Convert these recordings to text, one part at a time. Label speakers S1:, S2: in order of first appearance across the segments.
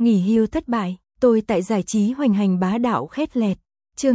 S1: Nghỉ hưu thất bại, tôi tại giải trí hoành hành bá đạo khét lẹt. Chương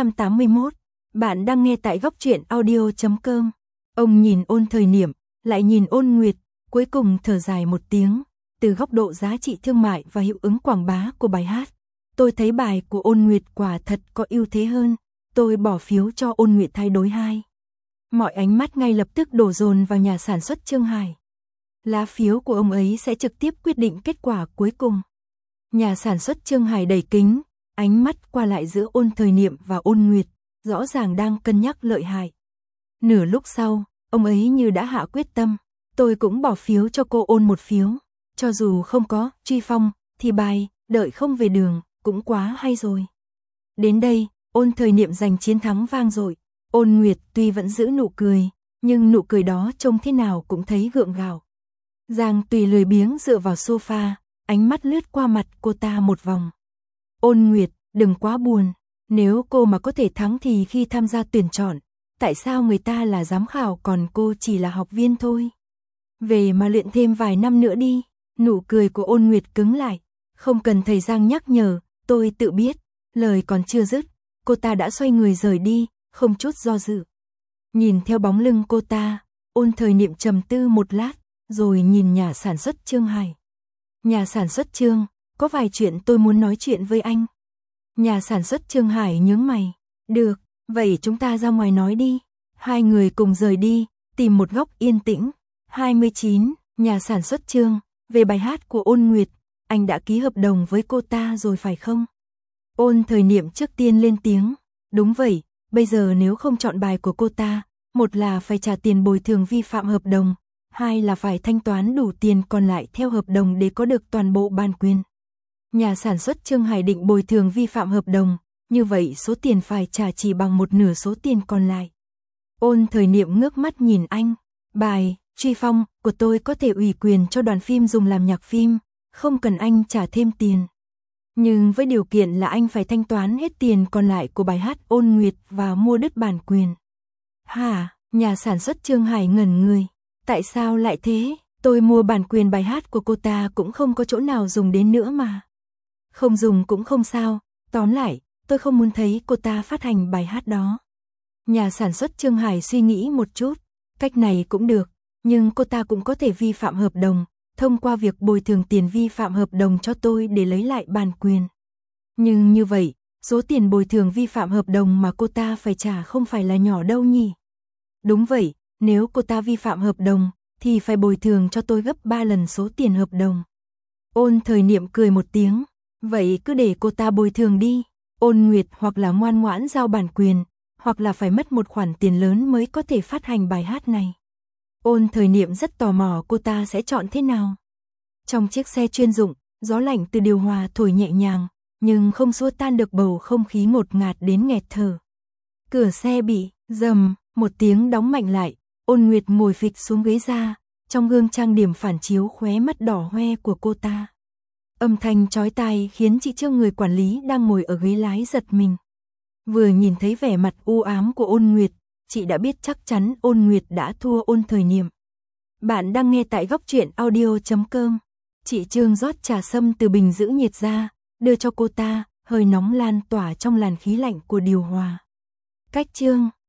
S1: 881. Bạn đang nghe tại góc truyện audio.com. Ông nhìn Ôn Thời Niệm, lại nhìn Ôn Nguyệt, cuối cùng thở dài một tiếng. Từ góc độ giá trị thương mại và hiệu ứng quảng bá của bài hát, tôi thấy bài của Ôn Nguyệt quả thật có ưu thế hơn. Tôi bỏ phiếu cho Ôn Nguyệt thay đối 2. Mọi ánh mắt ngay lập tức đổ dồn vào nhà sản xuất Trương Hải. Lá phiếu của ông ấy sẽ trực tiếp quyết định kết quả cuối cùng. Nhà sản xuất Trương Hải đẩy kính, ánh mắt qua lại giữa Ôn Thời Niệm và Ôn Nguyệt, rõ ràng đang cân nhắc lợi hại. Nửa lúc sau, ông ấy như đã hạ quyết tâm, tôi cũng bỏ phiếu cho cô Ôn một phiếu, cho dù không có Truy Phong, thì bài Đợi Không Về Đường cũng quá hay rồi. Đến đây, Ôn Thời Niệm giành chiến thắng vang dội. Ôn Nguyệt tuy vẫn giữ nụ cười, nhưng nụ cười đó trông thế nào cũng thấy gượng gạo. Giang Tùy lười biếng dựa vào sofa, ánh mắt lướt qua mặt cô ta một vòng. Ôn Nguyệt, đừng quá buồn, nếu cô mà có thể thắng thì khi tham gia tuyển chọn, tại sao người ta là giám khảo còn cô chỉ là học viên thôi? Về mà luyện thêm vài năm nữa đi. Nụ cười của Ôn Nguyệt cứng lại, không cần thầy Giang nhắc nhở, tôi tự biết. Lời còn chưa dứt, cô ta đã xoay người rời đi, không chút do dự. Nhìn theo bóng lưng cô ta, Ôn Thời Niệm trầm tư một lát, rồi nhìn nhà sản xuất Trương Hải. Nhà sản xuất Trương, có vài chuyện tôi muốn nói chuyện với anh. Nhà sản xuất Trương Hải nhướng mày. Được, vậy chúng ta ra ngoài nói đi. Hai người cùng rời đi, tìm một góc yên tĩnh. 29, nhà sản xuất Trương, về bài hát của Ôn Nguyệt, anh đã ký hợp đồng với cô ta rồi phải không? Ôn Thời Niệm trước tiên lên tiếng. Đúng vậy, bây giờ nếu không chọn bài của cô ta, một là phải trả tiền bồi thường vi phạm hợp đồng, hai là phải thanh toán đủ tiền còn lại theo hợp đồng để có được toàn bộ bản quyền. Nhà sản xuất Trương Hải định bồi thường vi phạm hợp đồng, như vậy số tiền phải trả chỉ bằng một nửa số tiền còn lại. Ôn Thời Niệm ngước mắt nhìn anh. Bài Truy Phong của tôi có thể ủy quyền cho đoàn phim dùng làm nhạc phim, không cần anh trả thêm tiền. Nhưng với điều kiện là anh phải thanh toán hết tiền còn lại của bài hát Ôn Nguyệt và mua đứt bản quyền. Hả? Nhà sản xuất Trương Hải ngẩn người. Tại sao lại thế? Tôi mua bản quyền bài hát của cô ta cũng không có chỗ nào dùng đến nữa mà. Không dùng cũng không sao, tóm lại, tôi không muốn thấy cô ta phát hành bài hát đó. Nhà sản xuất Trương Hải suy nghĩ một chút, cách này cũng được, nhưng cô ta cũng có thể vi phạm hợp đồng, thông qua việc bồi thường tiền vi phạm hợp đồng cho tôi để lấy lại bản quyền. Nhưng như vậy, số tiền bồi thường vi phạm hợp đồng mà cô ta phải trả không phải là nhỏ đâu nhỉ? Đúng vậy, nếu cô ta vi phạm hợp đồng, thì phải bồi thường cho tôi gấp 3 lần số tiền hợp đồng. Ôn Thời Niệm cười một tiếng, vậy cứ để cô ta bồi thường đi. Ôn Nguyệt hoặc là ngoan ngoãn giao bản quyền, hoặc là phải mất một khoản tiền lớn mới có thể phát hành bài hát này. Ôn Thời Niệm rất tò mò cô ta sẽ chọn thế nào. Trong chiếc xe chuyên dụng, gió lạnh từ điều hòa thổi nhẹ nhàng, nhưng không xua tan được bầu không khí ngột ngạt đến nghẹt thở. Cửa xe bị rầm một tiếng đóng mạnh lại, Ôn Nguyệt ngồi phịch xuống ghế ra, trong gương trang điểm phản chiếu khóe mắt đỏ hoe của cô ta. Âm thanh chói tai khiến chị Trương người quản lý đang ngồi ở ghế lái giật mình. Vừa nhìn thấy vẻ mặt u ám của Ôn Nguyệt, chị đã biết chắc chắn Ôn Nguyệt đã thua Ôn Thời Niệm. Bạn đang nghe tại góc truyện audio.com. Chị Trương rót trà sâm từ bình giữ nhiệt ra, đưa cho cô ta, hơi nóng lan tỏa trong làn khí lạnh của điều hòa. Cách Trương,